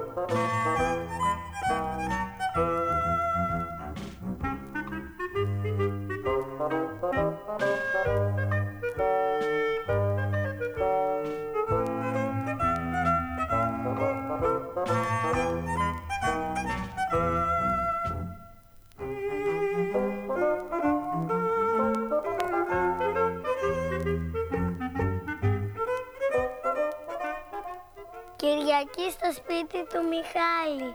Κυριακή στο σπίτι του Μιχάλη.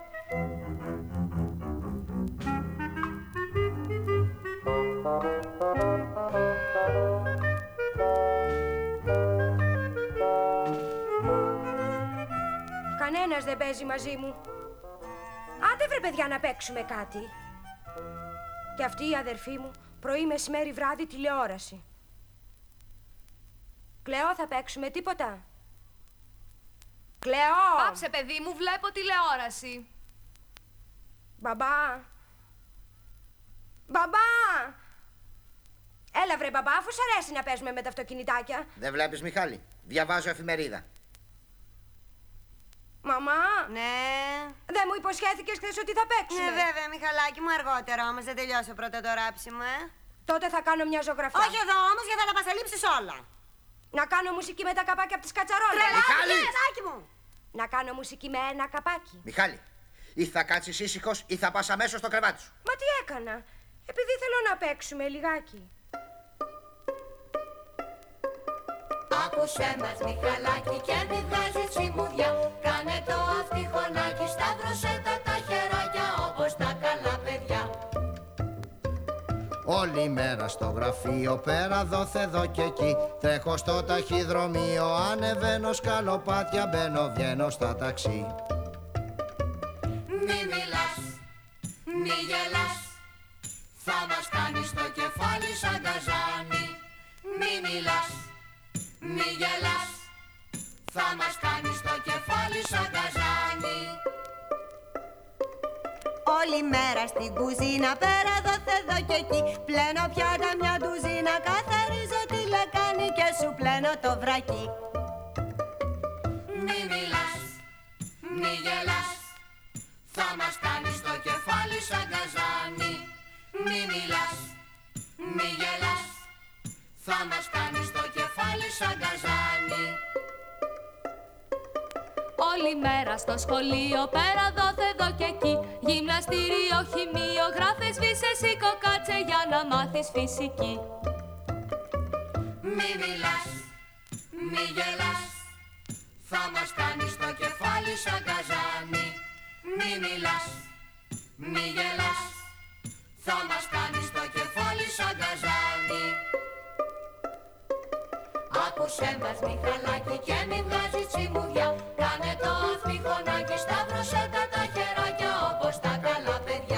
Κανένας δεν παίζει μαζί μου. Άντε βρε παιδιά να παίξουμε κάτι. Και αυτή η αδερφή μου πρωί, μεσημέρι, βράδυ τηλεόραση. Κλεό, θα παίξουμε τίποτα? Κλεό! Πάψε παιδί μου, βλέπω τηλεόραση. Μπαμπά! Μπαμπά! Έλα βρε μπαμπά, αφού σ' αρέσει να παίζουμε με τα αυτοκινητάκια. Δεν βλέπεις Μιχάλη, διαβάζω εφημερίδα. Μαμά! Ναι. Δεν μου υποσχέθηκες χθες ότι θα παίξουμε? Ναι, βέβαια, Μιχαλάκι μου, αργότερα όμως. Δεν τελειώσω πρώτα το ράψιμο, Τότε θα κάνω μια ζωγραφιά. Όχι εδώ όμως, γιατί θα τα πασαλείψεις όλα. Να κάνω μουσική με τα καπάκια από τις κατσαρόλες. Μιχάλη! Μου. Να κάνω μουσική με ένα καπάκι. Μιχάλη, ή θα κάτσεις ήσυχος ή θα πας αμέσως στο κρεβάτι σου. Μα τι έκανα? Επειδή θέλω να παίξουμε λιγάκι. Άκουσέ μας Μιχαλάκι και μη βγάζεις τσιμουδιά. Κάνε το αυτιχωνάκι, σταύρωσέ τα χεράκια όπως τα καλά παιδιά. Όλη μέρα στο γραφείο, πέρα δόθε εδώ και εκεί. Τρέχω στο ταχυδρομείο, ανεβαίνω σκαλοπάτια, μπαίνω βγαίνω στα ταξί. Μη μιλάς, μη γελάς, θα μας κάνεις το κεφάλι σαν καζάνι. Μη μιλάς, μη γελάς, θα μας κάνεις το κεφάλι σαν καζάνι. Όλη μέρα στην κουζίνα, πέρα δόθε εδώ και εκεί. Πλένω πιάτα μια ντουζίνα, καθαρίζω τη λεκάνη και σου πλένω το βρακί. Μη μιλάς, μη γελάς, θα μας κάνεις το κεφάλι σαν καζάνι. Μη μιλάς, μη γελάς, θα μας κάνεις το κεφάλι σαν καζάνι. Όλη μέρα στο σχολείο, πέρα δόθε εδώ και εκεί. Γυμναστήριο, χημείο, γράφες, σβήσε, σήκω, κάτσε για να μάθεις φυσική. Μη μιλάς, μη γελάς, θα μας κάνεις το κεφάλι σαν καζάνι. Μη μιλάς, μη γελάς, θα μας κάνεις το κεφάλι σαν καζάνι. Άκουσέ μας Μιχαλάκι και μη βγάζεις τσιμουδιά. Κάνε το αυτιχωνάκι, σταύρωσέ τα χεράκια όπως τα καλά παιδιά.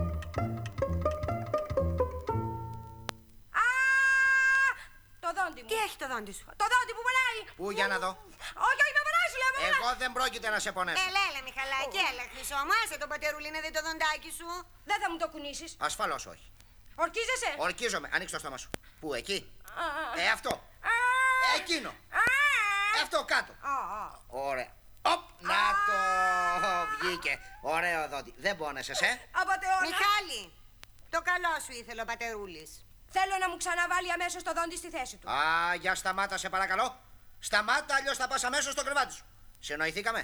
Το δόντι μου. Τι έχει το δόντι σου? Το δόντι που πονάει. Πού, για να δω. Όχι, όχι, με πονάει, σου λέω. Εγώ δεν πρόκειται να σε πονέσω. Έλα, Μιχαλάκι, έλα, χρυσό μου, άσε το πατερούλι να δει το δοντάκι σου. Δεν θα μου το κουνήσεις. Ασφαλώς όχι. Ορκίζεσαι? Ορκίζομαι, ανοίξ το στόμα σου. Πού, εκεί? Αυτό. Εκείνο. Αυτό κάτω. Ωραία. Οπ, να το βγήκε. Ωραίο δόντι. Δεν πόνεσες, Απατεώνα. Μιχάλη, το καλό σου ήθελε ο πατερούλης. Θέλω να μου ξαναβάλει αμέσως το δόντι στη θέση του. Α, για σταμάτα σε παρακαλώ. Σταμάτα, αλλιώς θα πας αμέσως στο κρεβάτι σου. Συνοηθήκαμε?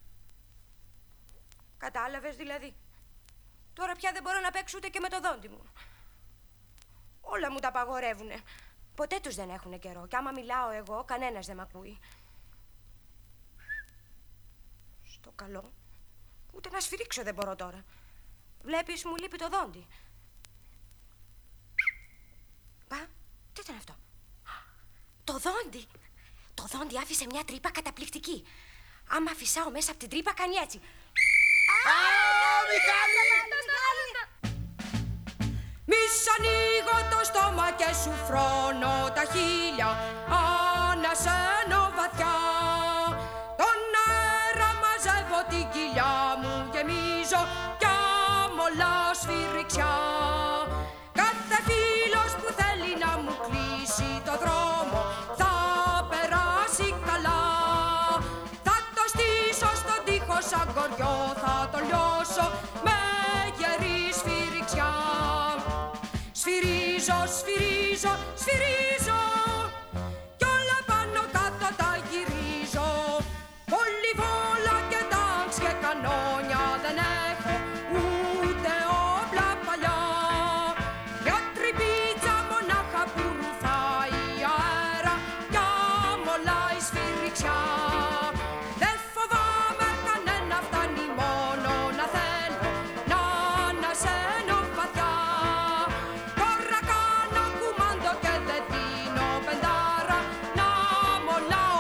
Κατάλαβες δηλαδή? Τώρα πια δεν μπορώ να παίξω ούτε και με το δόντι μου. Όλα μου τα απαγορεύουνε. Ποτέ τους δεν έχουνε καιρό. Κι άμα μιλάω εγώ, κανένας δεν μ' ακούει. Στο καλό. Ούτε να σφυρίξω δεν μπορώ τώρα. Βλέπεις, μου λείπει το δόντι. Πα, τι ήταν αυτό? Το δόντι. Το δόντι άφησε μια τρύπα καταπληκτική. Άμα φυσάω μέσα από την τρύπα κάνει έτσι. Μιχάλη! Μη σ' ανοίγω το στόμα και σου φρώνω τα χείλια. Ανασένω βαθιά. Τον αέρα μαζεύω, την κοιλιά μου γεμίζω κι αμολά σφυριξιά. Κάθε φίλος που θέλει να μου κλείσει το δρόμο θα περάσει καλά. Θα το στήσω στον τοίχο σαν κοριό θα το λιώσω με γερή σφυριξιά. Σφυρίζω, σφυρίζω, σφυρίζω κι όλα πάνω κάτω τα γυρίζω. Πολυβόλα και τάγκς και κανόνια δεν έχω, ούτε όπλα παλιά. Μια τρυπίτσα μονάχα που ρουφάει αέρα κι αμολάει σφυριξιά. Δεν φοβάμαι κανένα, φτάνει μόνο να θέλω να ανασένω βαθιά. Τώρα κάνω κουμάντο και δεν δίνω πεντάρα να μολάω.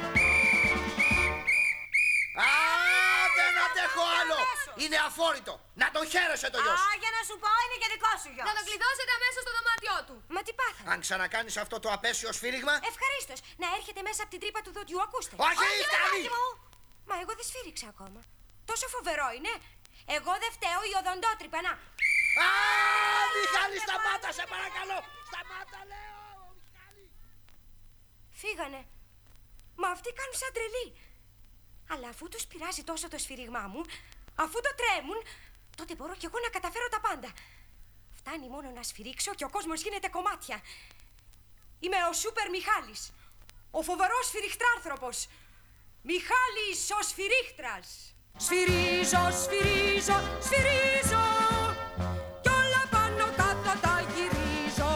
Α, δεν αντέχω άλλο! Είναι αφόρητο! Να τον χαίρεσαι το γιο σου! Για να σου πω, είναι και δικό σου γιος. Να τον κλειδώσετε αμέσως στο δωμάτιό του. Μα τι πάθαμε. Αν ξανακάνεις αυτό το απέσιο σφύριγμα... Ευχαρίστως. Να έρχεται μέσα από την τρύπα του δοντιού, ακούστε. Όχι, φτάνει! παιδάκι μου. Μα εγώ δεν σφύριξα ακόμα. Τόσο φοβερό είναι. Εγώ δεν φταίω, η οδοντότρυπα, να. Α, Μιχάλη, σταμάτα, σε παρακαλώ! Σταμάτα, λέω! Μιχάλη! Φύγανε. Μα αυτοί κάνουν σαν τρελοί. Αλλά αφού τους πειράζει τόσο το σφυρίγμά μου, αφού το τρέμουν, τότε μπορώ κι εγώ να καταφέρω τα πάντα. Φτάνει μόνο να σφυρίξω και ο κόσμος γίνεται κομμάτια. Είμαι ο Σούπερ Μιχάλης, ο φοβερός σφυριχτράνθρωπος. Μιχάλης ο Σφυρίχτρας. Σφυρίζω, σφυρίζω, σφυρίζω κι όλα πάνω κάτω τα γυρίζω.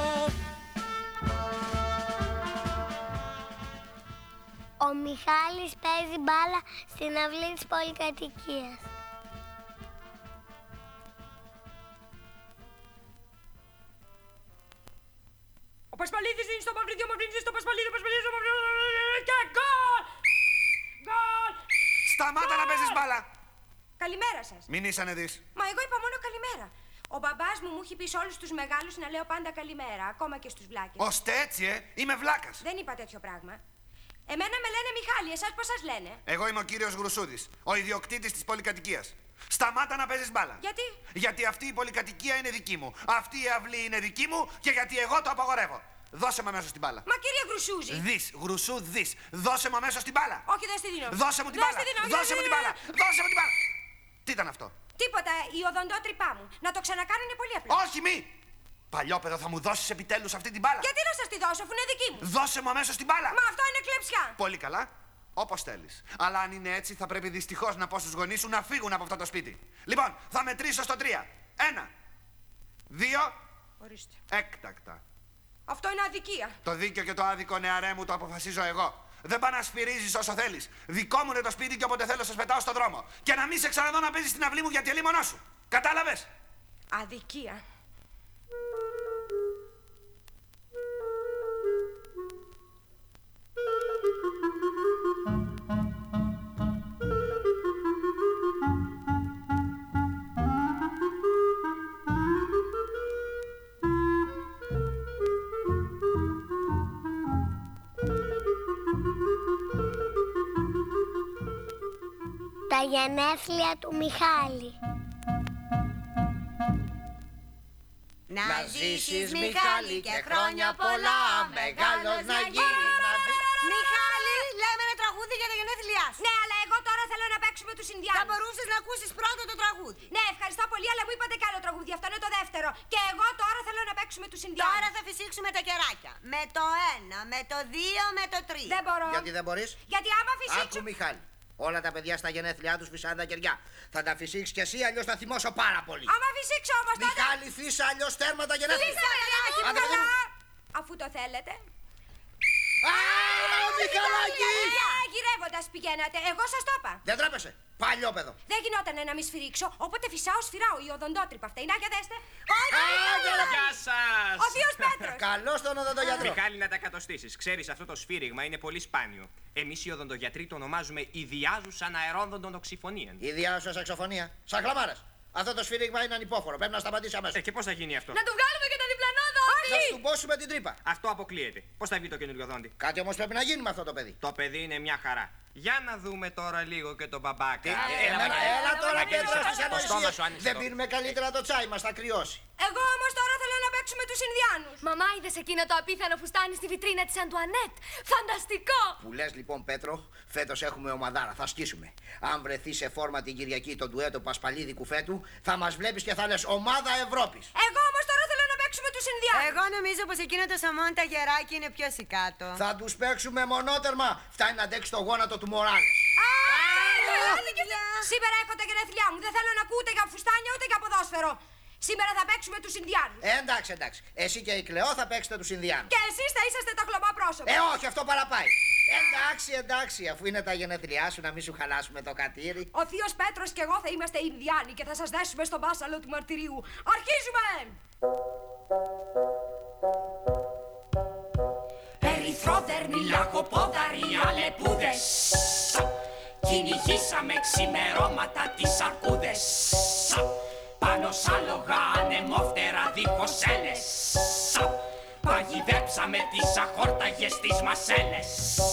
Ο Μιχάλης παίζει μπάλα στην αυλή της πολυκατοικίας. Ο Πασπαλίδης δίνει στο Παυλίδη, ο Παυλίδης στο Πασπαλίδη, ο Πασπαλίδης στο Παυλίδη και γκολ! Γκολ! Σταμάτα να παίζεις μπάλα! Καλημέρα σας. Μην είσαι να δεις. Μα εγώ είπα μόνο καλημέρα. Ο μπαμπάς μου έχει πει σε όλους τους μεγάλους να λέω πάντα καλημέρα, ακόμα και στους βλάκες. Ώστε έτσι, είμαι βλάκας. Δεν είπα τέτοιο πράγμα. Εμένα με λένε Μιχάλη, εσάς πώς σας λένε? Εγώ είμαι ο κύριος Γρουσούδης, ο ιδιοκτήτης της πολυκατοικίας. Σταμάτα να παίζεις μπάλα. Γιατί? Γιατί αυτή η πολυκατοικία είναι δική μου. Αυτή η αυλή είναι δική μου και γιατί εγώ το απαγορεύω. Δώσε μου αμέσως την μπάλα. Μα κύριε Γρουσούζη. Δεις, Γρουσού, δεις. Δώσε μου αμέσως την μπάλα. Όχι, δεν στη δίνω. Δώσε μου την Δεν μπάλα. στη δίνω, όχι, Δώσε δεν μου στη την μπάλα. δίνω. Δώσε μου την μπάλα. Τι ήταν αυτό? Τίποτα, η οδοντότρυπά μου. Να το ξανακάνω είναι πολύ απλό. Όχι, μη. Παλιόπαιδο, θα μου δώσεις επιτέλους αυτή την μπάλα. Γιατί να σας τη δώσω, αφού είναι δική μου? Δώσε μου αμέσως την μπάλα. Μα αυτό είναι κλεψιά. Πολύ καλά. Όπως θέλεις. Αλλά αν είναι έτσι, θα πρέπει δυστυχώς να πω στους γονείς σου να φύγουν από αυτό το σπίτι. Λοιπόν, θα μετρήσω στο 3. 1, 2, Ορίστε. έκτακτα. Αυτό είναι αδικία. Το δίκαιο και το άδικο, νεαρέ μου, το αποφασίζω εγώ. Δεν πά να σφυρίζεις όσο θέλεις. Δικό μου είναι το σπίτι και όποτε θέλω σας πετάω στον δρόμο. Και να μην σε ξαναδώ να παίζεις στην αυλή μου γιατί ελίμονό σου. Κατάλαβες? Αδικία. Τα γενέθλια του Μιχάλη. Να ζήσεις, Μιχάλη, και χρόνια πολλά, μεγάλος να γίνεις, να δεις. Μιχάλη, λέμε ένα τραγούδι για τα γενέθλιά σου. Ναι, αλλά εγώ τώρα θέλω να παίξουμε τους Ινδιάνους. Θα μπορούσες να ακούσεις πρώτο το τραγούδι. Ναι, ευχαριστώ πολύ, αλλά μου είπατε κι άλλο τραγούδι. Αυτό είναι το δεύτερο. Και εγώ τώρα θέλω να παίξουμε τους Ινδιάνους. Τώρα θα φυσήξουμε τα κεράκια. Με το 1, με το 2, με το 3. Δεν μπορώ. Γιατί δεν μπορείς? Γιατί άμα φυσήξω. Άκου, Μιχάλη. Όλα τα παιδιά στα γενέθλιά τους φυσάνε τα κεριά. Θα τα φυσήξεις κι εσύ, αλλιώς θα θυμώσω πάρα πολύ. Άμα φυσήξω όμως τότε. Μιχάλη, φύσα, αλλιώς τέρμα τα γενέθλια. Φύσα, παιδάκι μου, Άντε, παιδί καλά. μου. Αφού το θέλετε. Α, Μιχαλάκη! Γυρεύοντας πηγαίνατε. Εγώ σας το είπα. Δεν τρέπεσαι. Παλιόπαιδο. Δεν γινότανε να μη σφυρίξω. Όποτε φυσάω, σφυράω. Η οδοντότρυπα αυτά. Να, για δέστε. Γεια σας! Ο θείος Πέτρος. Καλώς τον οδοντογιατρό. Μιχάλη, να τα κατοστήσεις. Ξέρεις, αυτό το σφύριγμα είναι πολύ σπάνιο. Εμείς οι οδοντογιατροί το ονομάζουμε ιδιάζουσαν αερόδοντον οξυφωνίαν. Ιδιάζουσα σαξοφωνία. Σαν χλαμάρες. Αυτό το σφύριγμα είναι ανυπόφορο. Πρέπει να σταματήσει αμέσως. Και πώς θα γίνει αυτό? Να του βγάλουμε και το διπλανό δόντι! Θα του μπώσουμε την τρύπα. Αυτό αποκλείεται. Πώς θα βγει το καινούριο δόντι? Κάτι όμως πρέπει να γίνει με αυτό το παιδί. Το παιδί είναι μια χαρά. Για να δούμε τώρα λίγο και τον μπαμπάκα. Έλα τώρα, Πέτρο, στις Το στόμα ανοησίες. σου άνοιξε Δεν το. πίνουμε καλύτερα το τσάι μας, θα κρυώσει. Εγώ όμως τώρα θέλω να παίξουμε τους Ινδιάνους. Μαμά, είδες εκείνο το απίθανο φουστάνι στη βιτρίνα της Αντουανέτ. Φανταστικό! Που λες λοιπόν, Πέτρο, φέτος έχουμε ομαδάρα, θα σκίσουμε. Αν βρεθεί σε φόρμα την Κυριακή το ντουέτο Πασπαλίδη Κουφέτου, θα μας βλέπεις και θα λες ομάδα Ευρώπης. Εγώ όμως τώρα θέλω να παίξουμε τους Ινδιάνους. Εγώ νομίζω πως εκείνο το σαμόν τα γεράκι είναι πιο σικάτο. Θα τους παίξουμε μονότερμα. Φτάνει να αντέξει το γόνατο του Μοράλες. Σήμερα έχω τα γενέθλιά μου. Δεν θέλω να ακούω ούτε για φουστάνια ούτε για ποδόσφαιρο. Σήμερα θα παίξουμε τους Ινδιάνους. Εντάξει. Εσύ και η Κλεό θα παίξετε τους Ινδιάνους. Και εσείς θα είσαστε τα χλωμά πρόσωπα. Όχι, αυτό παραπάει. Εντάξει, αφού είναι τα γενέθλιά σου, να μην σου χαλάσουμε το κατήρι. Ο θείος Πέτρος και εγώ θα είμαστε Ινδιάνοι και θα σας δέσουμε στον μπάσαλο του μαρτυρίου. Αρχίζουμε! Ερυθρόδερμοι, λαγοπόδαροι, αλεπούδες. Κυνηγήσαμε ξημερώματα τις αρκούδες. Πάνω σ' άλογα ανεμόφτερα δίχως έλες. Παγιδέψαμε τις αχόρταγες τις μασέλες.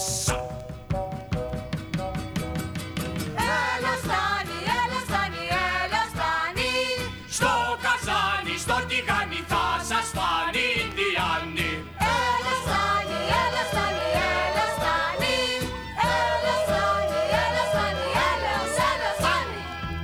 Έλα στάνει, έλα στάνει, έλα στάνει. Στο καζάνι, στο τηγάνι θα σας φάνει Ινδιάνοι. Έλα στάνει, έλα στάνει, έλα στάνει. Έλα στάνει, έλα στάνει, έλα στάνει.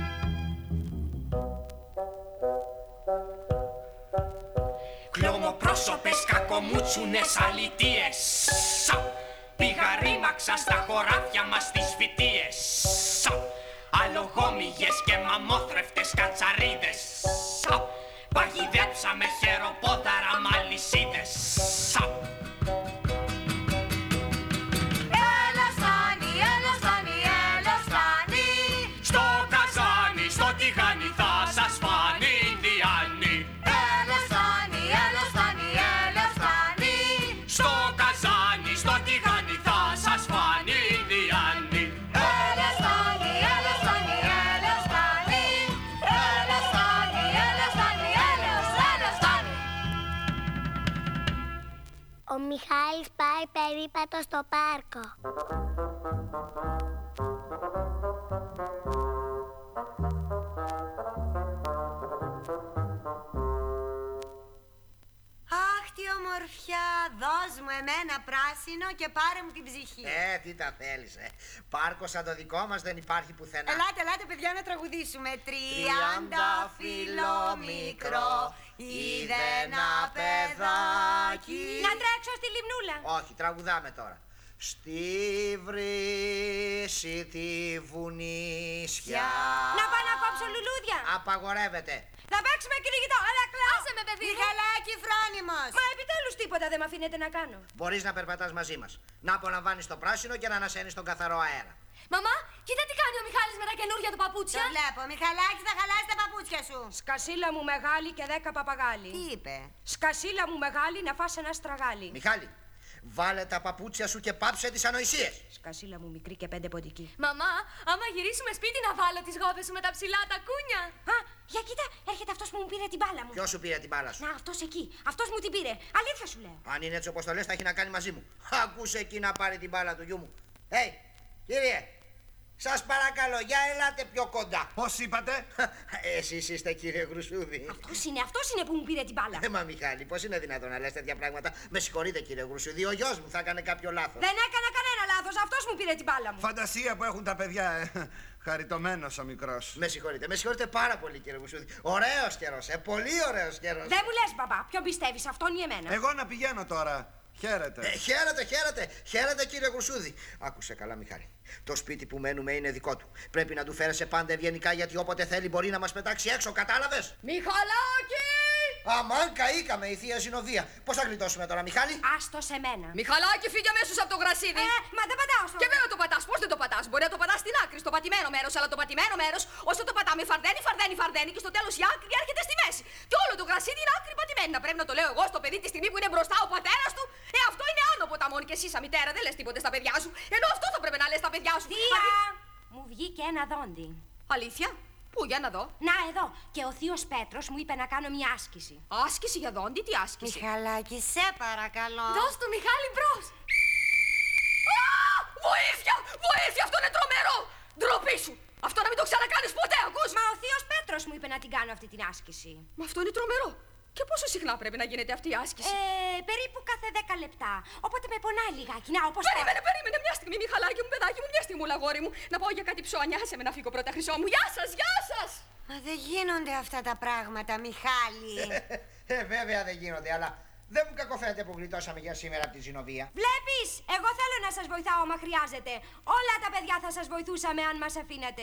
Κλωμοπρόσωπες, κακομούτσουνες, αλητίες. Πήγα ρήμαξα στα χωράφια μας τις φυτίες. Αλογόμυγες και μαμόθρευτες κατσαρίδες. Παγιδέψαμε χεροπόδαρα μαλισσίδες. Έλα στάνει, έλα στάνει, έλα στάνει. Στο καζάνι, στο τηγάνι θα σας φάνει Ινδιάνοι. Έλα στάνει, έλα στάνει, έλα στάνει. Στο καζάνι, στο τηγάνι θα σας φάνει Ινδιάνοι. Έλα στάνει, έλα στάνει, έλα στάνει. Έλα στάνει, έλα στάνει, έλα στάνει. Ο Μιχάλης πάει περίπατο στο πάρκο. Αχ, τι ομορφιά! Δώσ' μου εμένα πράσινο και πάρε μου την ψυχή. Τι τα θέλεις, Πάρκο σαν το δικό μας δεν υπάρχει πουθενά. Ελάτε παιδιά να τραγουδήσουμε. 30 φύλλο μικρό είδε ένα παιδάκι. Να τρέξω στη λιμνούλα. Όχι, τραγουδάμε τώρα. Στη βρύση τη βουνίσια. Να πάω να κόψω λουλούδια. Απαγορεύεται. Θα παίξουμε κυνηγητό. Έλα, κλάω. Άσε με, παιδί μου. Μιχαλάκι φρόνιμος. Μα επιτέλους τίποτα δεν με αφήνετε να κάνω. Μπορείς να περπατάς μαζί μας. Να απολαμβάνεις το πράσινο και να ανασένεις τον καθαρό αέρα. Μαμά, κοίτα τι κάνει ο Μιχάλης με τα καινούργια του παπούτσια. Το βλέπω. Μιχαλάκι, θα χαλάσει τα παπούτσια σου. Σκασίλα μου μεγάλη και 10 παπαγάλοι. Τι είπε? Σκασίλα μου μεγάλη να φας ένα στραγάλι. Μιχάλη, βάλε τα παπούτσια σου και πάψε τις ανοησίες. Σκασίλα μου μικρή και 5 ποντική. Μαμά, άμα γυρίσουμε σπίτι να βάλω τις γόβες σου με τα ψηλά τα κούνια. Α, για κοίτα, έρχεται αυτός που μου πήρε την μπάλα μου. Ποιος σου πήρε την μπάλα σου? Να, αυτός εκεί. Αυτός μου την πήρε. Αλήθεια σου λέω. Αν είναι έτσι όπως το λες, θα έχει να κάνει μαζί μου. Ακούσε εκεί να πάρει την μπάλα του γιού μου. Κύριε, σας παρακαλώ, για ελάτε πιο κοντά. Πώς είπατε? Εσείς είστε, κύριε Γρουσούδη. Αυτός είναι που μου πήρε την μπάλα. Μα Μιχάλη, πώς είναι δυνατόν να λες τέτοια πράγματα? Με συγχωρείτε, κύριε Γρουσούδη, ο γιος μου θα έκανε κάποιο λάθος. Δεν έκανα κανένα λάθος. Αυτός μου πήρε την μπάλα μου. Φαντασία που έχουν τα παιδιά, Χαριτωμένος ο μικρός. Με συγχωρείτε πάρα πολύ, κύριε Γρουσούδη. Ωραίος καιρός, πολύ ωραίος καιρός. Δεν μου λες, μπαμπά, ποιον πιστεύεις, αυτόν ή εμένα? Εγώ να πηγαίνω τώρα. Χαίρετε. Χαίρετε, κύριε Γρουσούδη. Άκουσε καλά, Μιχάλη. Το σπίτι που μένουμε είναι δικό του. Πρέπει να του φέρεσαι πάντα ευγενικά, γιατί όποτε θέλει μπορεί να μας πετάξει έξω, κατάλαβες? Μιχαλάκη! Αμάν, καήκαμε, η θεία Ζηνοβία. Πώς θα γλιτώσουμε τώρα, Μιχάλη? Άστο σε μένα. Μιχαλάκι, φύγε αμέσως από το γρασίδι. Μα δεν πατάω στο. Και βέβαια το πατάς. Πώς δεν το πατάς? Μπορεί να το πατάς στην άκρη, στο πατημένο μέρος. Αλλά το πατημένο μέρος, όσο το πατάμε, φαρδένει και στο τέλος η άκρη έρχεται στη μέση. Και όλο το γρασίδι είναι άκρη πατημένα. Πρέπει να το λέω εγώ στο παιδί τη στιγμή που είναι μπροστά ο πατέρας του. Αυτό είναι άνω ποταμών και εσύ, σαν μητέρα, δεν λες τίποτε στα παιδιά σου. Ενώ αυτό θα πρέπει να λες στα παιδιά σου. Μου βγήκε ένα δόντι. Αλήθεια? Πού, για να δω. Να, εδώ. Και ο θείος Πέτρος μου είπε να κάνω μια άσκηση. Άσκηση για δόντι, τι άσκηση? Μιχαλάκι, σε παρακαλώ. Δώσ' του, Μιχάλη, μπρος. Βοήθεια! Βοήθεια! Αυτό είναι τρομερό! Ντροπή σου! Αυτό να μην το ξανακάνεις ποτέ, ακούς! Μα ο θείος Πέτρος μου είπε να την κάνω αυτή την άσκηση. Μα αυτό είναι τρομερό. Και πόσο συχνά πρέπει να γίνεται αυτή η άσκηση? Περίπου κάθε 10 λεπτά. Οπότε με πονάει λιγάκι. Να, όπως Περίμενε μια στιγμή, Μιχαλάκι μου, παιδάκι μου, μια στιγμή, λαγόρι μου. Να πάω για κάτι ψώνια, άσε με να φύγω πρώτα, Χρυσό μου. Γεια σας, γεια σας! Μα δεν γίνονται αυτά τα πράγματα, Μιχάλη. Βέβαια δεν γίνονται, αλλά δεν μου κακοφαίνεται που γλιτώσαμε για σήμερα από τη Ζηνοβία. Βλέπεις, εγώ θέλω να σας βοηθάω άμα χρειάζεται. Όλα τα παιδιά θα σας βοηθούσαμε αν μας αφήνατε.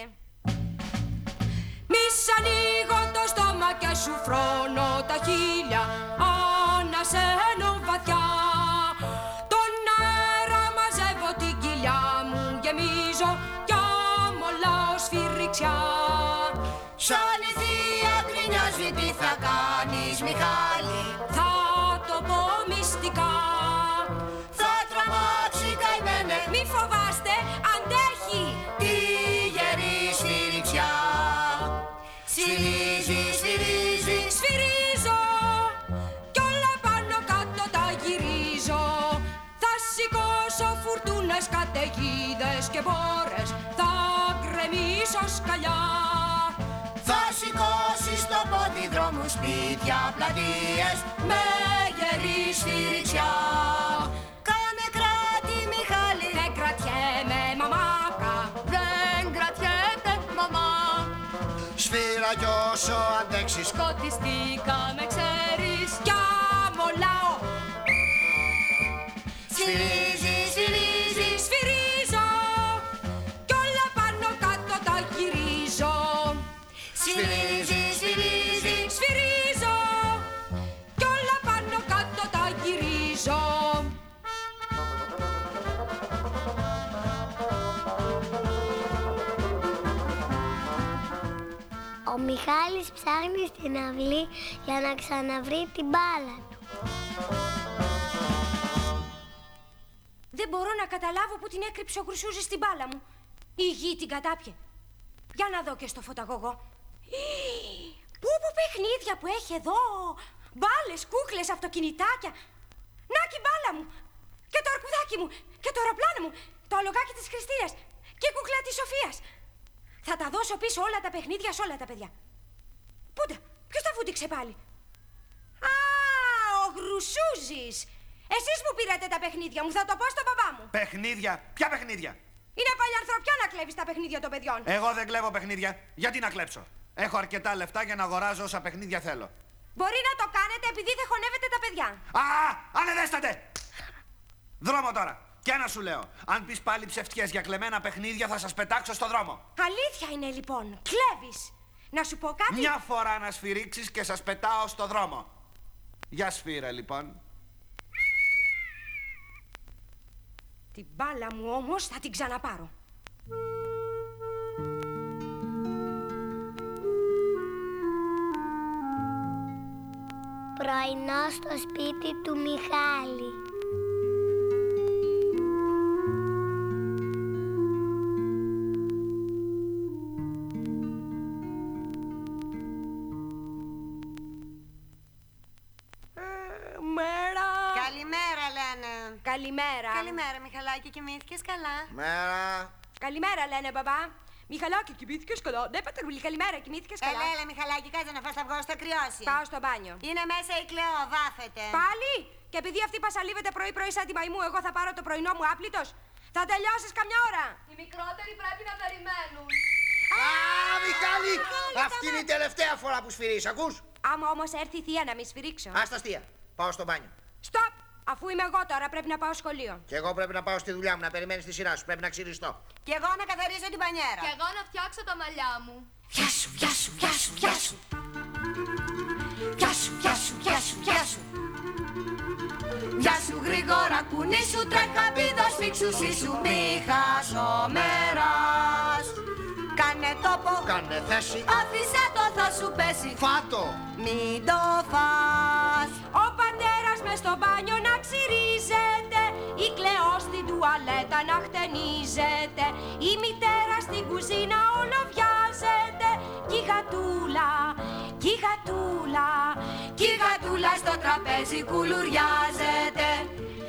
Μη σ' ανοίγω το στόμα και σου φρώνω τα χείλια, ανασένω βαθιά. Τον αέρα μαζεύω, την κοιλιά μου γεμίζω κι αμολάω σφυριξιά. Σαν η θεία γκρινιάζει, τι θα κάνεις, Μιχάλη? Θα το πω μυστικά. Θα τρομάξει, καημένε, Μη φοβάστε, αντέχει τη γερή σφυριξιά. Σφυρίζει, σφυρίζει, Σφυρίζω κι όλα πάνω κάτω τα γυρίζω. Θα σηκώσω φουρτούνες, καταιγίδες και μπόρες, θα γκρεμίσω σκαλιά. θα σηκώσεις το πόδι, δρόμους, σπίτια, πλατείες, Με γερή σφυριξιά. κάνε κράτη, Μιχάλη. Δεν κρατιέμαι μαμάκα, δεν κρατιέμαι μαμά. Σφύρα κι όσο αντέξεις. Σκοτιστήκαμε, ξέρεις, κι αμολάω. Σφυρίζει, σφυρίζει, Σφυρίζω κι όλα πάνω κάτω τα γυρίζω. σφυρίζει, σφυρίζει, Σφυρίζω κι όλα πάνω κάτω τα γυρίζω. Ο Μιχάλης ψάχνει στην αυλή για να ξαναβρει την μπάλα του. Δεν μπορώ να καταλάβω που την έκρυψε ο Χρυσούζης στην μπάλα μου. Η γη την κατάπιε. Για να δω και στο φωταγωγό. Πού παιχνίδια που έχει εδώ. Μπάλες, κούκλες, αυτοκινητάκια. Να και η μπάλα μου. Και το αρκουδάκι μου. Και το αεροπλάνο μου. Το αλογάκι της Χριστίνας. Και η κούκλα της Σοφίας. Θα τα δώσω πίσω όλα τα παιχνίδια σε όλα τα παιδιά. Πούντα, ποιος τα βούτυξε πάλι? Α, ο Χρυσούζης. Εσείς μου πήρατε τα παιχνίδια μου, θα το πω στον μπαμπά μου. Παιχνίδια? Ποια παιχνίδια? Είναι παλιανθρωπιά να κλέβεις τα παιχνίδια των παιδιών. Εγώ δεν κλέβω παιχνίδια. Γιατί να κλέψω? Έχω αρκετά λεφτά για να αγοράζω όσα παιχνίδια θέλω. Μπορεί να το κάνετε επειδή δεν χωνεύετε τα παιδιά. Α, ανεδέστατε! Δρόμο τώρα. Και ένα σου λέω. Αν πεις πάλι ψευτιές για κλεμμένα παιχνίδια, θα σας πετάξω στο δρόμο. Αλήθεια είναι λοιπόν. Κλέβεις. Να σου πω κάτι. Μια φορά να σφυρίξεις και σας πετάω στο δρόμο. Για σφύρα λοιπόν. Την μπάλα μου όμως θα την ξαναπάρω. Πρωινό στο σπίτι του Μιχάλη. Μέρα. Καλημέρα, λένε. Καλημέρα. Καλημέρα, Μιχαλάκη. Κοιμήθηκες καλά? Μέρα. Καλημέρα λένε μπαμπά. Μιχαλάκη, κοιμήθηκες καλά? Ναι, Πατρούλη, καλημέρα, κοιμήθηκες καλά? Έλα, Μιχαλάκη, κάτσε να φας, θα βγω στο κρυώσει. Πάω στο μπάνιο. Είναι μέσα η Κλεό, βάφεται. Πάλι! Και επειδή αυτή πασαλίβεται πρωί-πρωί σαν τη μαϊμού, εγώ θα πάρω το πρωινό μου άπλητος. Θα τελειώσεις καμιά ώρα. Οι μικρότεροι πρέπει να περιμένουν. Α, Μιχάλη! Αυτή είναι η τελευταία φορά που σφυρίζεις, ακούς? Άμα όμως έρθει η θεία να με σφυρίξω. Άστα αστεία. Πάω στο μπάνιο. Στοπ! Αφού είμαι εγώ τώρα, πρέπει να πάω σχολείο. Και εγώ πρέπει να πάω στη δουλειά μου, να περιμένεις τη σειρά σου. Πρέπει να ξυριστώ. Κι εγώ να καθαρίσω την πανιέρα. Και εγώ να φτιάξω τα μαλλιά μου. Γεια σου, γεια σου, γεια σου, γεια σου. Γεια σου, γεια σου, γεια σου, γεια σου. Γεια σου γρήγορα κουνήσου, τρέχα πήδο σφίξου σίσου. Μη χασομέρας. Κάνε τόπο, Κάνε θέση. άφησε το θα σου πέσει. Φάτο. Μην το φας. Ο πατέρας μες στο μπάνιο να ξυρίζεται, η Κλεό στην τουαλέτα να χτενίζεται, η μητέρα στην κουζίνα όλο βιάζεται, κι η γατούλα, κι η γατούλα, Κι η γατούλα στο τραπέζι κουλουριάζεται. Γεια σου,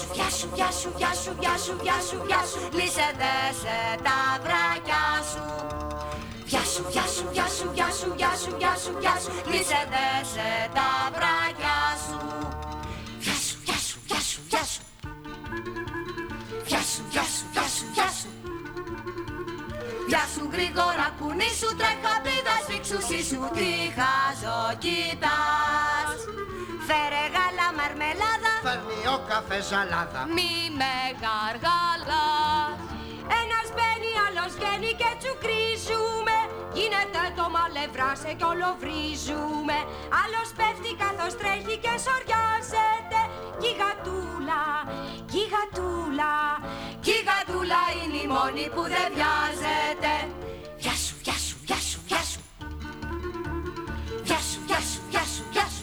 βιάσου, βιάσου, βιάσου, βιάσου, βιάσου, βιάσου. Λύσε δέσε τα βράκια σου. Βιάσου, βιάσου, βιάσου, βιάσου, βιάσου, βιάσου, βιάσου. Λύσε δέσε τα βράκια σου. Βιάσου, βιάσου, βιάσου, βιάσου. Βιάσου, βιάσου, βιάσου, βιάσου. Βιάσου γρήγορα κουνήσου, τρέχα πίδα, σφίξου σίσου. Τι χαζοκοιτάς. Φέρε γάλα μαρμελάδα, φαρνιό καφέ ζαλάδα. μη με γαργαλάς. Ένας μπαίνει, άλλος βγαίνει και τσουκρίζουμε. Γίνεται το μαλευράσε κι όλο βρίζουμε. Άλλος πέφτει καθώς τρέχει και σοριάζεται. Κι η γατούλα, κι η γατούλα, κι η γατούλα είναι η μόνη που δεν βιάζεται. Βιάσου, βιάσου, βιάσου, βιάσου. Βιάσου, βιάσου, βιάσου, βιάσου.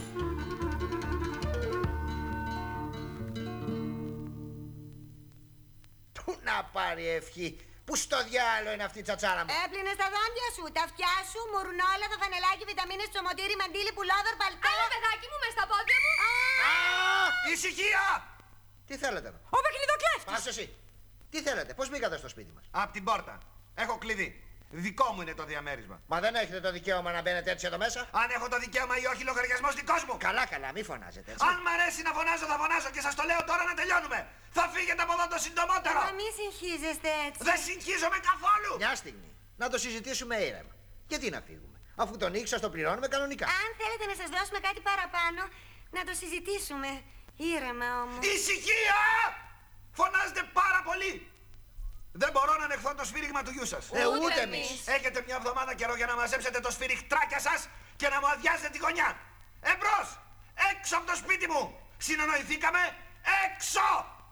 Πού να πάρει ευχή. Πού στο διάλο είναι αυτή η τσατσάρα μου. Έπλυνες τα δόντια σου, τα αυτιά σου, μουρνόλα, το φανελάκι, βιταμίνες, ψωμοτήρι, μαντίλι, πουλόβερ, παλτό. Άλλο παιδάκι μου μες στα πόδια μου. Ησυχία! Τι θέλετε εδώ? Ο παιχνιδοκλέφτης! Πας εσύ. Τι θέλετε, πώς μπήκατε στο σπίτι μας? Απ' την πόρτα. Έχω κλειδί. Δικό μου είναι το διαμέρισμα. Μα δεν έχετε το δικαίωμα να μπαίνετε έτσι εδώ μέσα. Αν έχω το δικαίωμα ή όχι, λογαριασμός δικός μου. Καλά, καλά, μη φωνάζετε έτσι. Αν μ' αρέσει να φωνάζω, θα φωνάζω και σας το λέω τώρα να τελειώνουμε. Θα φύγετε από εδώ το συντομότερο. Μα μη συγχύζεστε έτσι. Δεν συγχύζομαι καθόλου. Μια στιγμή. Να το συζητήσουμε ήρεμα. Γιατί να φύγουμε, αφού τον ήξερα σας το πληρώνουμε κανονικά. Αν θέλετε να σας δώσουμε κάτι παραπάνω, να το συζητήσουμε. Ήρεμα όμως. Ησυχία! Φωνάζετε πάρα πολύ. Δεν μπορώ να ανεχθώ το σφύριγμα του γιού σας. Ούτε εμείς. Έχετε μια εβδομάδα καιρό για να μαζέψετε το σφυριχτράκια σας και να μου αδειάσετε τη γωνιά. Εμπρός! Έξω από το σπίτι μου! Συνεννοηθήκαμε? Έξω!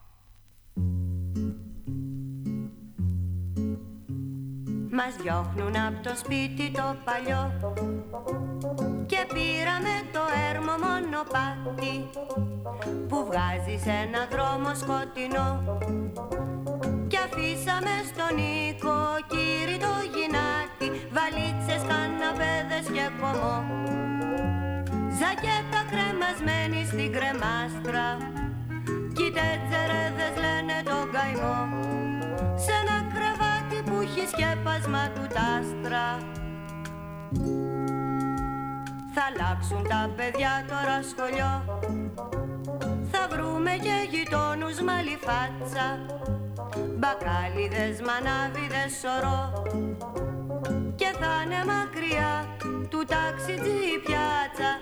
Μας διώχνουν από το σπίτι το παλιό και πήραμε το έρμο μονοπάτι που βγάζει σε ένα δρόμο σκοτεινό κι αφήσαμε στον οικοκύρη το γυνάτι βαλίτσες, καναπέδες και κομμό, ζακέτα κρεμασμένη στην κρεμάστρα κι οι τέτσερεδες λένε τον καημό σε ένα κρεβάτι που έχει σκέπασμα του τ' άστρα. Θα αλλάξουν τα παιδιά τώρα σχολείο, θα βρούμε και γειτόνους μαλλιφάτσα, μπακάλιδες, μανάβιδες σωρό και θα είναι μακριά του ταξιτζή η πιάτσα.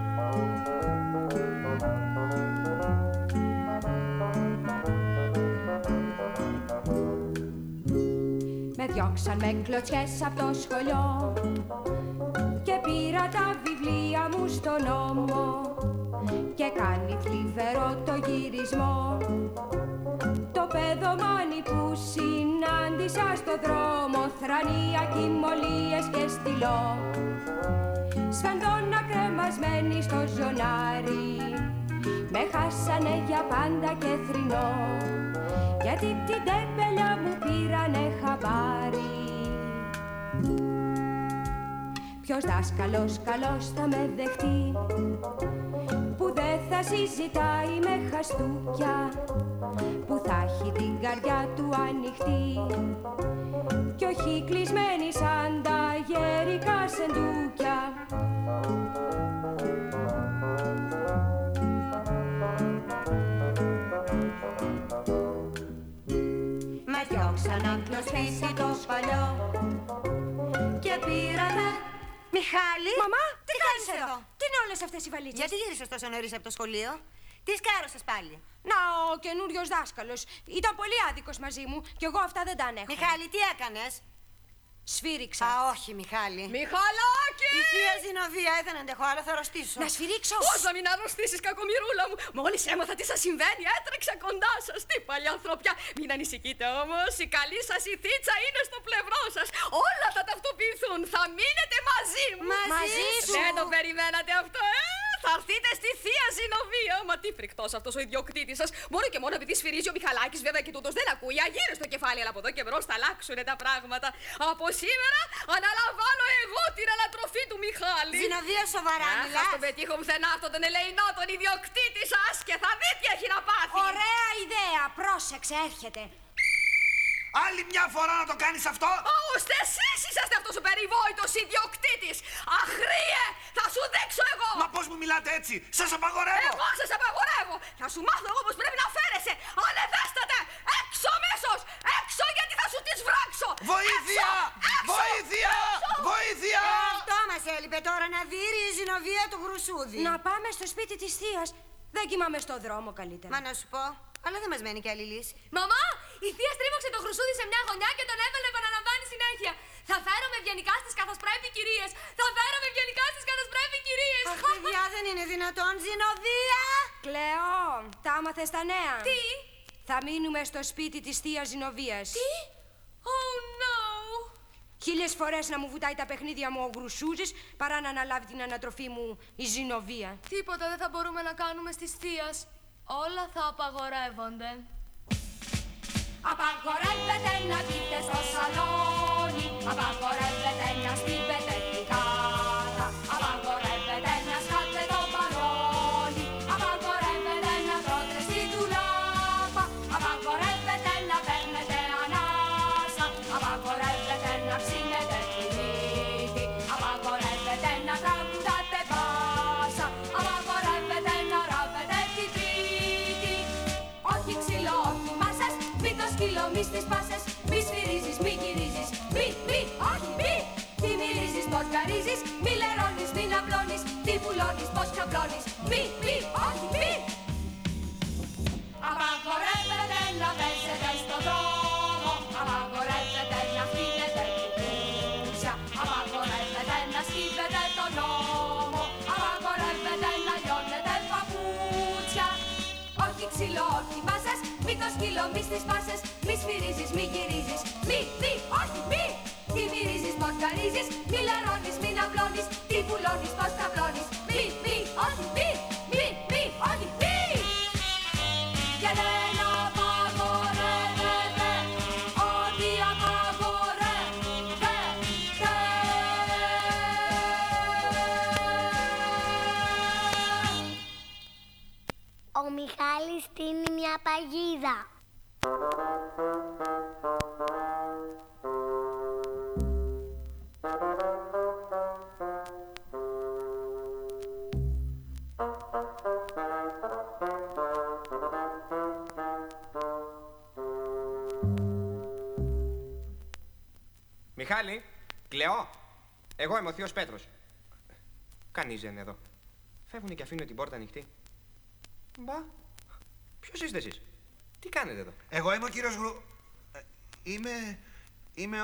Με διώξαν με κλωτσιές από το σχολείο και πήρα τα βιβλία μου στον νόμο και κάνει θλιβερό το γυρισμό το παιδομάνι που συνάντησα στο δρόμο, θρανία, κυμολίες και στυλό, σφαντώνα κρεμασμένη στο ζωνάρι, με χάσανε για πάντα και θρηνώ, γιατί την τέμπελια μου πήρανε χαμπάρι. Ποιος δάσκαλος καλός θα με δεχτεί, που δεν θα συζητάει με χαστούκια, που θα έχει την καρδιά του ανοιχτή κι όχι κλεισμένη σαν τα γερικά σεντούκια. Με διώξαν απ' το σπίτι το παλιό και πήρανε. Μιχάλη! Μαμά, τι κάνεις εδώ? Τι είναι όλες αυτές οι βαλίτσες? Γιατί γύρισες τόσο νωρίς από το σχολείο? Τι σκάρωσες πάλι? Να, ο καινούριος δάσκαλος. Ήταν πολύ άδικος μαζί μου και εγώ αυτά δεν τα ανέχω. Μιχάλη, τι έκανες? Σφύριξα. Α, όχι, Μιχάλη. Μιχαλάκι! Η θεία Ζηνοβία, δεν αντέχω άλλο, θα αρρωστήσω. Να σφυρίξω. Πώς να μην αρρωστήσεις, κακομοιρούλα μου. Μόλις έμαθα τι σας συμβαίνει, έτρεξα κοντά σας. Τι παλιά ανθρωπιά. Μην ανησυχείτε όμως, η καλή σας η θίτσα είναι στο πλευρό σας. Όλα θα ταυτοποιηθούν, θα μείνετε μαζί μου. Μαζί σου. Δεν το περιμένατε αυτό, Θα έρθετε στη θεία Ζηνοβία. Μα τι φρικτός αυτός ο ιδιοκτήτης σας. Μπορεί και μόνο επειδή σφυρίζει ο Μιχαλάκης, βέβαια και τούτος δεν ακούει. Αγύρε στο κεφάλι, αλλά από εδώ και μπρος θα αλλάξουνε τα πράγματα. Από σήμερα αναλαμβάνω εγώ την ανατροφή του Μιχάλη. πάλι. Ζηνοβία, σοβαρά Θα μιλάς? στον πετύχω πουθενά αυτόν τον ελεεινό, τον ιδιοκτήτη σας και θα δει τι έχει να πάθει. Ωραία ιδέα. Πρόσεξε, έρχεται. Άλλη μια φορά να το κάνεις αυτό! Ώστε εσείς είσαστε αυτός ο περιβόητος ιδιοκτήτης! Αχρήε! Θα σου δείξω εγώ! Μα πώς μου μιλάτε έτσι! Σας απαγορεύω! Εγώ σας απαγορεύω! Θα σου μάθω εγώ πως πρέπει να φέρεσαι! Ανεβέστατε! Έξω αμέσως! Έξω γιατί θα σου τις βράξω! Βοήθεια! Έξω! Βοήθεια! Έξω! Βοήθεια! Αυτό μας έλειπε τώρα, να δείρει η Ζηνοβία του Γρουσούδη. Να πάμε στο σπίτι της θείας. Δεν κοιμάμαι στο δρόμο καλύτερα. Μα να σου πω, αλλά δεν μας μένει και άλλη λύση. Μαμά, η θεία στρίμωξε το Χρυσούδι σε μια γωνιά και τον έβαλε επαναλαμβάνει συνέχεια. Θα φέρομαι ευγενικά στις καθώς πρέπει κυρίες. Θα φέρομαι ευγενικά στις καθώς πρέπει κυρίες. Αχ, παιδιά, δεν είναι δυνατόν, Ζηνοβία! Κλεό, τα άμαθες τα νέα. Τι? Θα μείνουμε στο σπίτι της θείας Ζηνοβίας. Τι? Oh no! 1000 φορές να μου βουτάει τα παιχνίδια μου ο Γρουσούζης παρά να αναλάβει την ανατροφή μου η Ζηνοβία. Τίποτα δεν θα μπορούμε να κάνουμε στις θείας. Όλα θα απαγορεύονται. Απαγορεύεται να μπείτε στο σαλόνι, απαγορεύεται να στείλετε την κάρτα, απαγορεύεται να σκάτε το μπαλόνι, απαγορεύεται να τρώτε στη ντουλάπα, απαγορεύεται να παίρνετε ανάσα, απαγορεύεται να ψήνετε τη μύτη, απαγορεύεται να τραγουδάτε μπάσα, απαγορεύεται να ράβετε την τρίτη. Όχι ξύλο, όχι μάσες, μη το σκύλο, μη στις πάσες, μη σφυρίζεις, μη γυρίζεις, μη, όχι μη. Τι μυρίζεις, πως γαρίζεις, μη λερώνεις, μη ναυλώνεις, τι βουλώνεις, πως ξαπλώνεις, μη, όχι μη. Απαγορεύεται να πέσετε στον δρόμο, απαγορεύεται να αφήνετε κουκούτσια, απαγορεύεται να σκύβετε τον νόμο, απαγορεύεται να λιώνετε παπούτσια. Όχι ξύλο, όχι μάσες, μη το σκύλο, μη στις πάσες, μη σφυρίζεις, μη γυρίζεις, μη, όχι μη. Τι μυρίζεις, πως γαρίζεις, μη λερώνεις, μη ναυλώνεις, τι βουλώνεις, πως ξαπλώνεις, μη, όχι μη, όχι μη. Και δεν απαγορεύεται ό,τι απαγορεύεται. Ο Μιχάλης στείνει μια παγίδα. Μιχάλη, Κλεό, εγώ είμαι ο θείος Πέτρος. Κανείς δεν είναι εδώ. Φεύγουνε και αφήνουν την πόρτα ανοιχτή. Μπα, ποιος είστε εσείς? Τι κάνετε εδώ? Εγώ είμαι ο κύριος Είμαι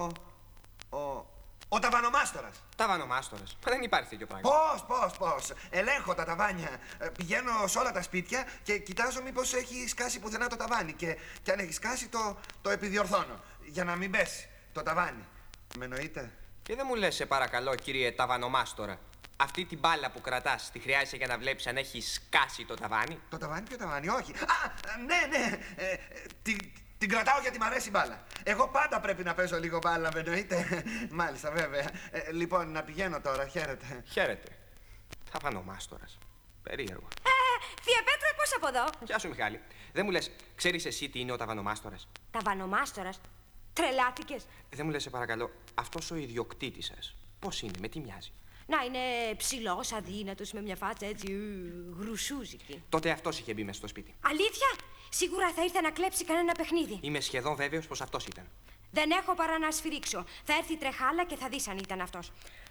ο ταβανομάστορας. Ταβανομάστορας? Δεν υπάρχει τέτοιο πράγμα. Πώς. Ελέγχω τα ταβάνια. Πηγαίνω σε όλα τα σπίτια και κοιτάζω μήπως έχει σκάσει πουθενά το ταβάνι. Και αν έχει σκάσει το επιδιορθώνω. Για να μην πέσει το ταβάνι. Με εννοείτε? Και δεν μου λες, σε παρακαλώ, κύριε ταβανομάστορα, αυτή την μπάλα που κρατάς τη χρειάζεσαι για να βλέπεις αν έχει σκάσει το ταβάνι? Το ταβάνι, ποιο ταβάνι? Όχι. Ναι. Την κρατάω γιατί μ' αρέσει η μπάλα. Εγώ πάντα πρέπει να παίζω λίγο μπάλα, με εννοείτε? Μάλιστα, βέβαια. Λοιπόν, να πηγαίνω τώρα. Χαίρετε. Χαίρετε. Ταβανομάστορας. Περίεργο. Θεία Πέτρο, πώς από εδώ? Γεια σου, Μιχάλη. Δεν μου λες, ξέρεις εσύ τι είναι ο ταβανομάστορας? Ταβανομάστορας? Τρελάθηκες? Δεν μου λες, σε παρακαλώ, αυτός ο ιδιοκτήτης σας, πώς είναι, με τι μοιάζει? Να, είναι ψηλός, αδύνατος, με μια φάτσα έτσι γρουσούζικη. Τότε αυτός είχε μπει μέσα στο σπίτι. Αλήθεια? Σίγουρα θα ήρθε να κλέψει κανένα παιχνίδι. Είμαι σχεδόν βέβαιος πως αυτός ήταν. Δεν έχω παρά να σφυρίξω. Θα έρθει τρεχάλα και θα δεις αν ήταν αυτός.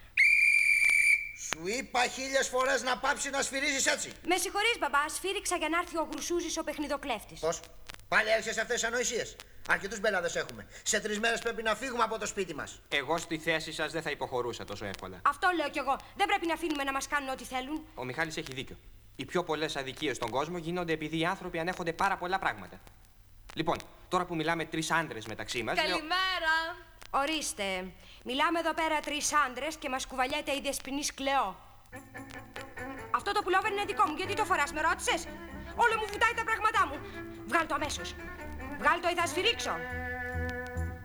Σου είπα 1000 φορές να πάψει να σφυρίζεις έτσι. Με συγχωρείς, μπαμπά, σφύριξα για να έρθει ο Γρουσούζης ο παιχνιδοκλέφτης. Πώς? Πάλι έρχεσαι σε αυτές τις ανοησίες. Αρκετούς μπελάδες έχουμε. Σε 3 μέρες πρέπει να φύγουμε από το σπίτι μας. Εγώ στη θέση σας δεν θα υποχωρούσα τόσο εύκολα. Αυτό λέω κι εγώ. Δεν πρέπει να αφήνουμε να μας κάνουν ό,τι θέλουν. Ο Μιχάλης έχει δίκιο. Οι πιο πολλές αδικίες στον κόσμο γίνονται επειδή οι άνθρωποι ανέχονται πάρα πολλά πράγματα. Λοιπόν, τώρα που μιλάμε 3 άντρες μεταξύ μας. Καλημέρα! Ορίστε. Μιλάμε εδώ πέρα 3 άντρες και μας κουβαλιέται η δεσποινής Κλεό. Αυτό το πουλόβερ είναι δικό μου. Γιατί το φοράς, με ρώτησες? Όλο μου βουτάει τα πράγματά μου. Βγάλ' το αμέσως. Βγάλ' το ή θα σφυρίξω.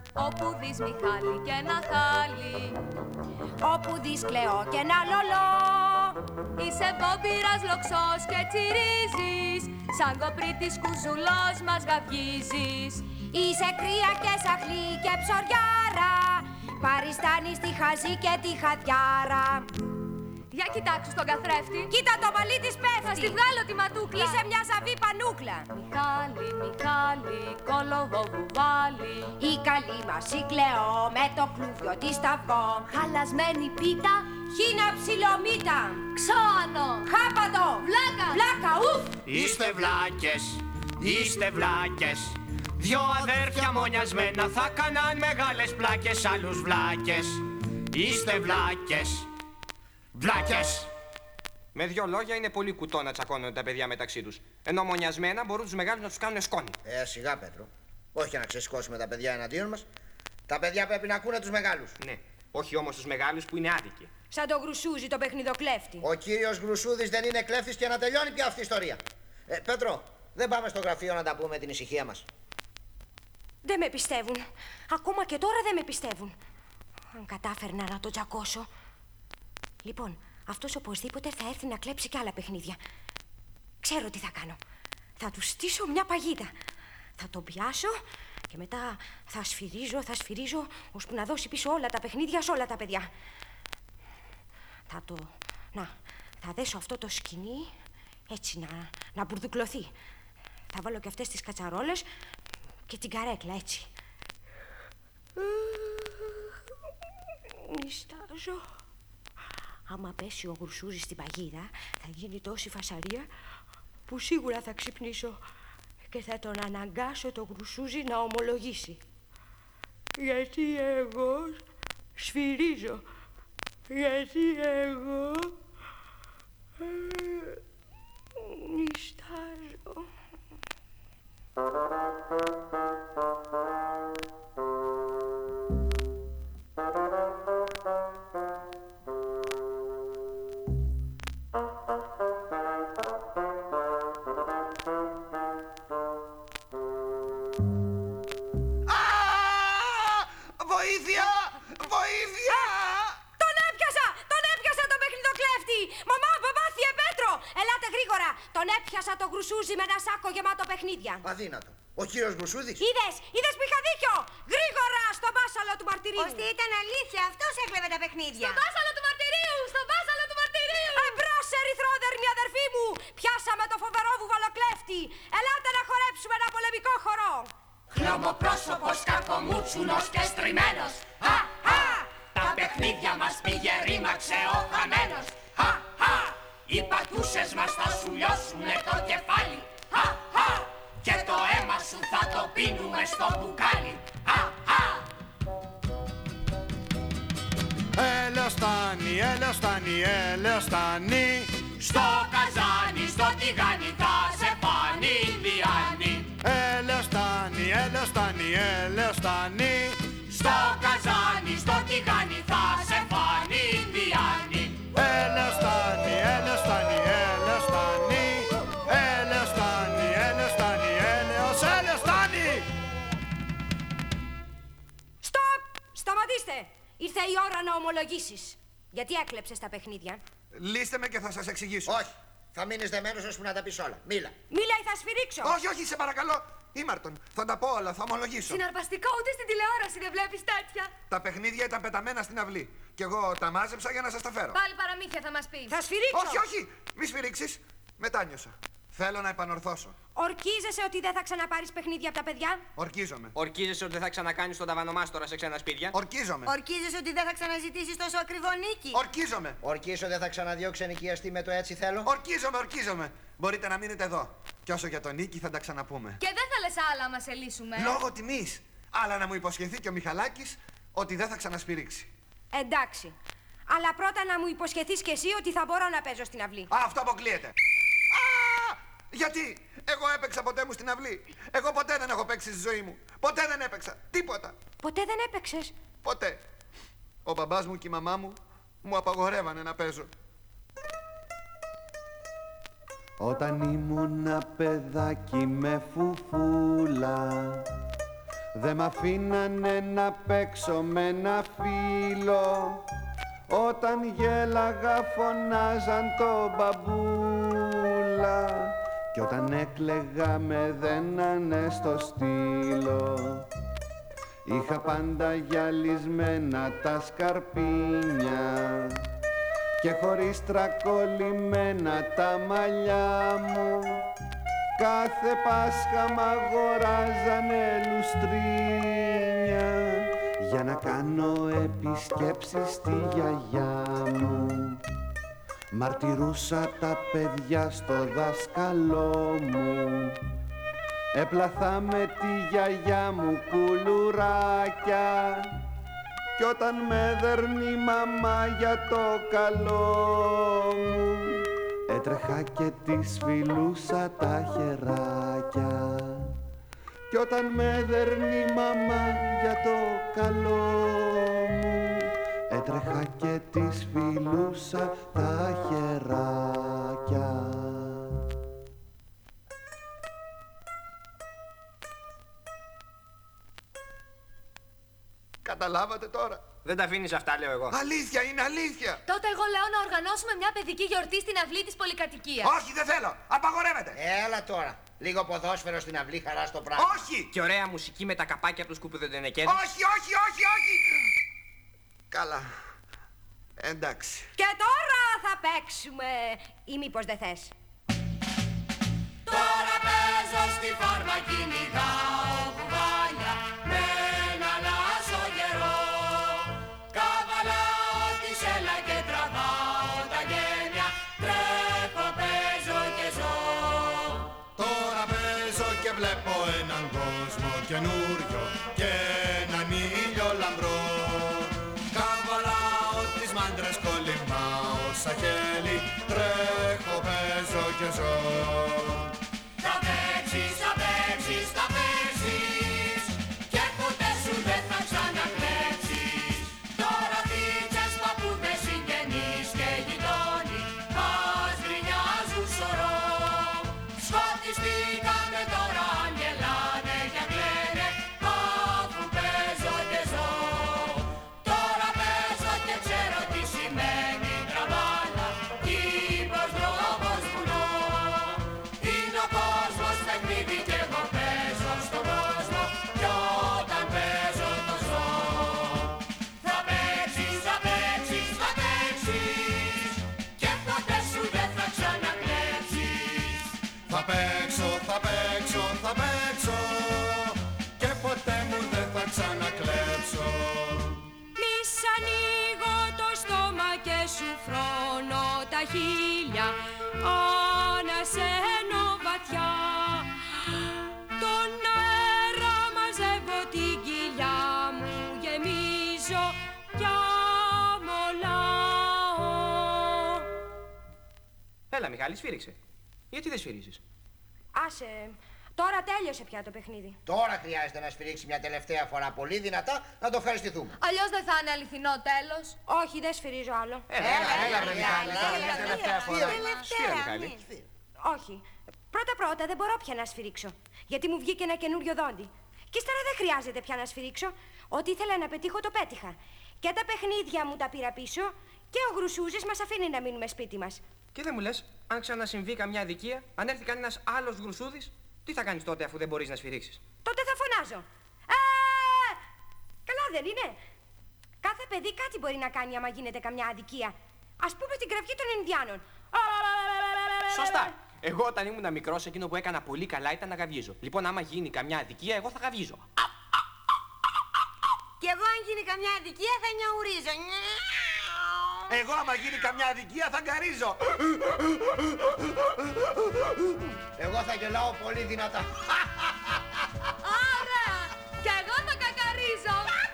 Όπου δεις Μιχάλη και ένα χάλι, όπου δεις Κλεό και ένα λολό, είσαι βόμπυρας λοξός και τσιρίζεις, σαν κοπρίτης κουζουλός μας γαυγίζεις. είσαι κρύα και σαχλή και ψωριάρα, παριστάνεις τη χαζή και τη χαδιάρα. Για κοιτάξου στον καθρέφτη. Κοίτα το μαλλί της πέφτει. Θα στη βγάλω τη ματούκλα. Είσαι μια ζαβή πανούκλα. Μιχάλη, Μιχάλη, κόλογο βουβάλι. Η καλή μας η Κλεό με το κλούβιο της σταυγό. Χαλασμένη πίτα, χίνα ψιλομύτα. ξώανο, χάπατο, βλάκα, βλάκα, ουφ. Είστε βλάκες, είστε βλάκες. Δυο αδέρφια μονιασμένα θα κάναν μεγάλες πλάκες, άλλους βλάκες. Είστε βλάκες, βλάκες. Με δύο λόγια, είναι πολύ κουτό να τσακώνονται τα παιδιά μεταξύ τους. Ενώ μονιασμένα μπορούν τους μεγάλους να τους κάνουν σκόνη. Σιγά, Πέτρο. Όχι να ξεσηκώσουμε τα παιδιά εναντίον μας. Τα παιδιά πρέπει να ακούνε τους μεγάλους. Ναι, όχι όμως τους μεγάλους που είναι άδικοι. Σαν το Γρουσούζι, το παιχνιδοκλέφτη. Ο κύριος Γρουσούδης δεν είναι κλέφτης και να τελειώνει πια αυτή η ιστορία. Πέτρο, δεν πάμε στο γραφείο να τα πούμε την ησυχία μας. Δεν με πιστεύουν. Ακόμα και τώρα δεν με πιστεύουν. Αν κατάφερνα να το τσακώσω. Λοιπόν, αυτός οπωσδήποτε θα έρθει να κλέψει κι άλλα παιχνίδια. Ξέρω τι θα κάνω. Θα του στήσω μια παγίδα. Θα τον πιάσω και μετά θα σφυρίζω, ώσπου να δώσει πίσω όλα τα παιχνίδια σε όλα τα παιδιά. Θα δέσω αυτό το σκηνή έτσι να μπουρδουκλωθεί. Θα βάλω και αυτές τις κατσαρόλες και την καρέκλα έτσι. Νιστάζω. Άμα πέσει ο Γρουσούζης στην παγίδα, θα γίνει τόση φασαρία που σίγουρα θα ξυπνήσω και θα τον αναγκάσω το Γρουσούζι να ομολογήσει. Γιατί εγώ σφυρίζω. Γιατί εγώ νιστάζω. Βοήθεια! Βοήθεια! Τον έπιασα τον παιχνιδοκλέφτη! Μαμά, παπά, θεία Πέτρο! Ελάτε γρήγορα! Τον έπιασα το Γρουσούζι με ένα σάκο γεμάτο παιχνίδια. Αδύνατο. Ο κύριος Γρουσούδης. Είδες που είχα δίκιο! Γρήγορα στο μπάσαλο του μαρτυρίου! Ώστε ήταν αλήθεια, αυτός έκλεβε τα παιχνίδια. Στο μπάσαλο του μαρτυρίου! Στο μπάσαλο του μαρτυρίου! Εμπρός, ερυθρόδερμη αδερφή μου! Πιάσαμε το φοβερό βουβαλοκλέφτη! Ελάτε να χορέψουμε ένα πολεμικό χορό! Χλωμοπρόσωπος, κακομούτσουνος και στριμμένος. Χα, χα! Τα παιχνίδια μας πήγε ρήμαξε ο χαμένος. Χα, χα! Οι πατούσες μας θα σου λιώσουνε το κεφάλι. Χα, χα! Και το αίμα σου θα το πίνουμε στο μπουκάλι. Χα, χα! Ελαιοστάνι, ελαιοστάνι, ελαιοστάνι. Στο καζάνι, στο τηγάνι θα σε φάνει Ινδιάνι. Ελαιοστάνι, ελαιοστάνι, ελαιοστάνι. Στο καζάνι, στο τηγάνι θα σε φάνει Ινδιάνι. Ελαιοστάνι, ελαιοστάνι, ελαιοστάνι. Ελαιοστάνι, ελαιοστάνι, ελαιοστάνι. Στοπ! Σταματήστε! Ήρθε η ώρα να ομολογήσεις. Γιατί έκλεψες τα παιχνίδια? Λύστε με και θα σας εξηγήσω. Όχι. Θα μείνεις δεμένος ώσπου να τα πεις όλα. Μίλα. Μίλα ή θα σφυρίξω. Όχι, όχι, σε παρακαλώ. Ήμαρτον. Θα τα πω όλα, θα ομολογήσω. Συναρπαστικό, ούτε στην τηλεόραση δεν βλέπεις τέτοια. Τα παιχνίδια ήταν πεταμένα στην αυλή. Και εγώ τα μάζεψα για να σας τα φέρω. Πάλι παραμύθια θα μας πεις. Θα σφυρίξω. Όχι, όχι, μη σφυρίξεις. Μετάνιωσα. Θέλω να επανορθώσω. Ορκίζεσαι ότι δεν θα ξαναπάρεις παιχνίδια από τα παιδιά? Ορκίζομαι. Ορκίζεσαι ότι δεν θα ξανακάνεις τον ταβανομάστορα σε ξένα σπίτια. Ορκίζομαι. Ορκίζεσαι ότι δεν θα ξαναζητήσεις τόσο ακριβό νίκη. Ορκίζομαι. Ορκίσω δεν θα ξαναδιώξει ενοικιαστή με το έτσι θέλω. Ορκίζομαι. Μπορείτε να μείνετε εδώ. Και όσο για τον Νίκη θα τα ξαναπούμε. Και δεν θα λες άλλα άμα σε λύσουμε. Λόγω τιμής. Αλλά να μου υποσχεθεί και ο Μιχαλάκης ότι δεν θα ξανασπυρίξει. Εντάξει. Αλλά πρώτα να μου υποσχεθείς κι εσύ ότι θα μπορώ να παίζω στην αυλή. Αυτό αποκλείεται. Γιατί εγώ έπαιξα ποτέ μου στην αυλή. Εγώ ποτέ δεν έχω παίξει στη ζωή μου. Ποτέ δεν έπαιξα. Τίποτα. Ποτέ δεν έπαιξες? Ποτέ. Ο μπαμπάς μου και η μαμά μου μου απαγορεύανε να παίζω. Όταν ήμουνα παιδάκι με φουφούλα, Δε μ' αφήνανε να παίξω με ένα φίλο. Όταν γέλαγα φωνάζαν το μπαμπούλα. Κι όταν έκλαιγα με δένανε στο στήλο. Είχα πάντα γυαλισμένα τα σκαρπίνια και χωρίς τρακολλημένα τα μαλλιά μου. Κάθε Πάσχα μ' αγοράζανε λουστρίνια για να κάνω επισκέψεις στη γιαγιά μου. Μαρτυρούσα τα παιδιά στο δάσκαλό μου. Έπλαθα με τη γιαγιά μου κουλουράκια κι όταν με δέρνει η μαμά για το καλό μου έτρεχα και της φιλούσα τα χεράκια. Κι όταν με δέρνει η μαμά για το καλό μου έτρεχα και της φιλούσα τα χεράκια. Καταλάβατε τώρα? Δεν τα αφήνεις αυτά, λέω εγώ. Αλήθεια, είναι αλήθεια. Τότε εγώ λέω να οργανώσουμε μια παιδική γιορτή στην αυλή της πολυκατοικίας. Όχι, δεν θέλω. Απαγορεύεται. Έλα τώρα. Λίγο ποδόσφαιρο στην αυλή, χαρά στο πράγμα. Όχι. Και ωραία μουσική με τα καπάκια από τους σκουπιδεντενεκέδες. Όχι, όχι, όχι, όχι. Καλά. Εντάξει. Και τώρα θα παίξουμε. Ή μήπως δεν θες? Τώρα παίζω στη φάρμα, κυνηγάω κουβάλια με έναν άσο γερό. Καβαλάω τη σέλα και τραβάω τα γένια. Τρέχω, παίζω και ζω. Τώρα παίζω και βλέπω έναν κόσμο καινούριο και έναν ήλιο λαμπρό. Καβαλάω τις μάντρες, κολλημάω σαν χέλη. Τρέχω, παίζω και ζω. Θα παίξεις, θα παίξεις, θα παίξεις και ποτέ σου δεν θα ξανακλέψεις. Τώρα φίτσες, παππούδες, συγγενείς και γειτόνι μας γκρινιάζουν σωρό. Σκοτιστήκαμε τώρα, αν γελάνε και κλαίνε αφού παίζω και ζω. Τώρα παίζω και ξέρω τι σημαίνει τραβάλα, κήπος, δρόμος, βουνό. Είναι ο κόσμος παιχνίδι κι εγώ παίζω στον κόσμο κι όταν παίζω το ζω. Θα παίξεις, θα παίξεις, θα παίξεις και ποτέ σου δεν θα ξανακλέψεις. Θα παίξω, θα παίξω, θα παίξω και ποτέ μου δεν θα ξανακλέψω. Μη σ' ανοίγω το στόμα και σου φρώνω τα χείλια. Ανασένω βαθιά τον αέρα, μαζεύω την κοιλιά μου, γεμίζω κι αμολάω. Έλα, Μιχάλη, σφύριξε. Γιατί δεν σφυρίζεις? Άσε, τώρα τέλειωσε πια το παιχνίδι. Τώρα χρειάζεται να σφυρίξει μια τελευταία φορά πολύ δυνατά να το ευχαριστηθούμε. Αλλιώς δεν θα είναι αληθινό τέλος. Όχι, δεν σφυρίζω άλλο. Έλα, βρε Μιχάλη, τώρα μια τελευταία φορά. Σφύρα, Μιχάλη. Όχι. Πρώτα δεν μπορώ πια να σφυρίξω. Γιατί μου βγήκε ένα καινούριο δόντι. Και ύστερα δεν χρειάζεται πια να σφυρίξω. Ό,τι ήθελα να πετύχω το πέτυχα. Και τα παιχνίδια μου τα πήρα πίσω και ο Γρουσούζης μας αφήνει να μείνουμε σπίτι μας. Και δεν μου λες, αν ξανασυμβεί καμιά αδικία, αν έρθει κανένας άλλος Γρουσούδης, τι θα κάνεις τότε αφού δεν μπορείς να σφυρίξεις? Τότε θα φωνάζω. Καλά δεν είναι? Κάθε παιδί κάτι μπορεί να κάνει άμα γίνεται καμιά αδικία. Ας πούμε στην κραυγή των Ινδιάνων. Σωστά. Εγώ όταν ήμουν μικρός, εκείνο που έκανα πολύ καλά ήταν να γαβγίζω. Λοιπόν, άμα γίνει καμιά αδικία, εγώ θα γαβγίζω. Κι εγώ αν γίνει καμιά αδικία θα νιαουρίζω. Εγώ άμα γίνει καμιά αδικία θα γκαρίζω. Εγώ θα γελάω πολύ δυνατά. Ωραία! Κι εγώ θα κακαρίζω.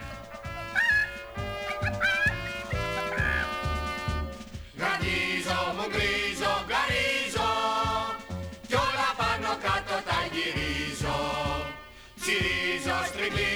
Γαβγίζω, μου γκρίζω, γκαρίζω κι όλα πάνω κάτω τα γυρίζω. Ψυρίζω, στριγλίζω